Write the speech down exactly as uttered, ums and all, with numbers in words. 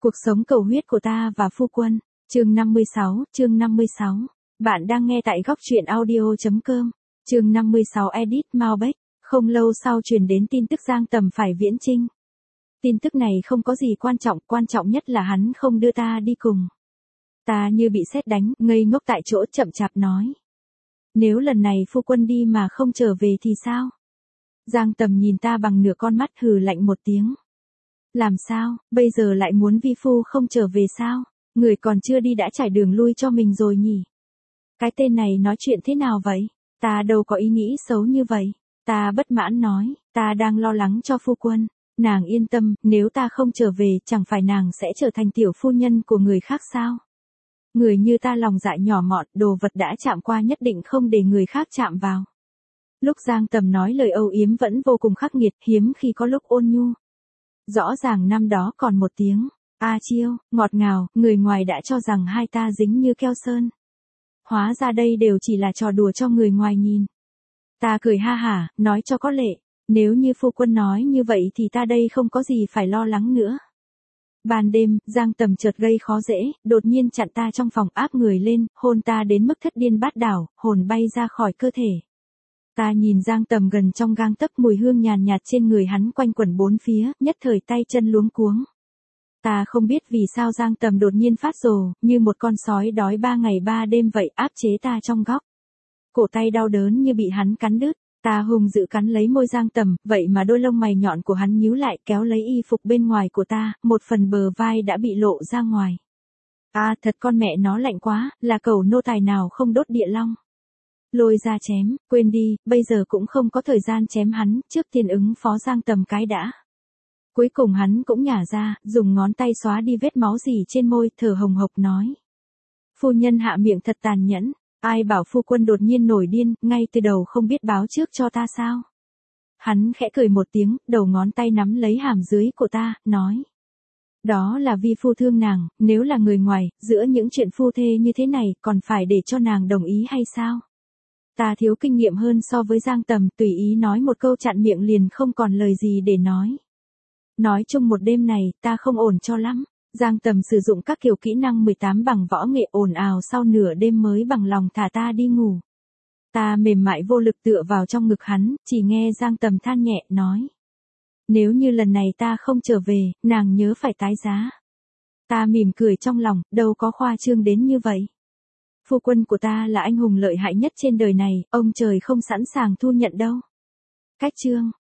Cuộc sống cầu huyết của ta và phu quân. Chương năm mươi sáu, chương năm mươi sáu. Bạn đang nghe tại góc truyện audio chấm com. Chương năm mươi sáu edit Malbec. Không lâu sau truyền đến tin tức Giang Tầm phải viễn chinh. Tin tức này không có gì quan trọng, quan trọng nhất là hắn không đưa ta đi cùng. Ta như bị sét đánh, ngây ngốc tại chỗ chậm chạp nói. Nếu lần này phu quân đi mà không trở về thì sao? Giang Tầm nhìn ta bằng nửa con mắt hừ lạnh một tiếng. Làm sao, bây giờ lại muốn vi phu không trở về sao? Người còn chưa đi đã trải đường lui cho mình rồi nhỉ? Cái tên này nói chuyện thế nào vậy? Ta đâu có ý nghĩ xấu như vậy. Ta bất mãn nói, ta đang lo lắng cho phu quân. Nàng yên tâm, nếu ta không trở về chẳng phải nàng sẽ trở thành tiểu phu nhân của người khác sao? Người như ta lòng dạ nhỏ mọn, đồ vật đã chạm qua nhất định không để người khác chạm vào. Lúc Giang Tầm nói lời âu yếm vẫn vô cùng khắc nghiệt, hiếm khi có lúc ôn nhu. Rõ ràng năm đó còn một tiếng, a chiêu, ngọt ngào, người ngoài đã cho rằng hai ta dính như keo sơn. Hóa ra đây đều chỉ là trò đùa cho người ngoài nhìn. Ta cười ha hả, nói cho có lệ, nếu như phu quân nói như vậy thì ta đây không có gì phải lo lắng nữa. Ban đêm, Giang Tầm chợt gây khó dễ, đột nhiên chặn ta trong phòng áp người lên, hôn ta đến mức thất điên bát đảo, hồn bay ra khỏi cơ thể. Ta nhìn Giang Tầm gần trong gang tấc, mùi hương nhàn nhạt trên người hắn quanh quẩn bốn phía, nhất thời tay chân luống cuống. Ta không biết vì sao Giang Tầm đột nhiên phát rồ, như một con sói đói ba ngày ba đêm vậy, áp chế ta trong góc. Cổ tay đau đớn như bị hắn cắn đứt, ta hùng dữ cắn lấy môi Giang Tầm, vậy mà đôi lông mày nhọn của hắn nhíu lại kéo lấy y phục bên ngoài của ta, một phần bờ vai đã bị lộ ra ngoài. À thật con mẹ nó lạnh quá, là cẩu nô tài nào không đốt địa long. Lôi ra chém, quên đi, bây giờ cũng không có thời gian chém hắn, trước tiên ứng phó Giang Tầm cái đã. Cuối cùng hắn cũng nhả ra, dùng ngón tay xóa đi vết máu gì trên môi, thở hồng hộc nói. Phu nhân hạ miệng thật tàn nhẫn, ai bảo phu quân đột nhiên nổi điên, ngay từ đầu không biết báo trước cho ta sao. Hắn khẽ cười một tiếng, đầu ngón tay nắm lấy hàm dưới của ta, nói. Đó là vì phu thương nàng, nếu là người ngoài, giữa những chuyện phu thê như thế này, còn phải để cho nàng đồng ý hay sao? Ta thiếu kinh nghiệm hơn so với Giang Tầm, tùy ý nói một câu chặn miệng liền không còn lời gì để nói. Nói chung một đêm này, ta không ổn cho lắm. Giang Tầm sử dụng các kiểu kỹ năng mười tám bằng võ nghệ ồn ào sau nửa đêm mới bằng lòng thả ta đi ngủ. Ta mềm mại vô lực tựa vào trong ngực hắn, chỉ nghe Giang Tầm than nhẹ, nói. Nếu như lần này ta không trở về, nàng nhớ phải tái giá. Ta mỉm cười trong lòng, đâu có khoa trương đến như vậy. Phu quân của ta là anh hùng lợi hại nhất trên đời này, ông trời không sẵn sàng thu nhận đâu. Cách chương.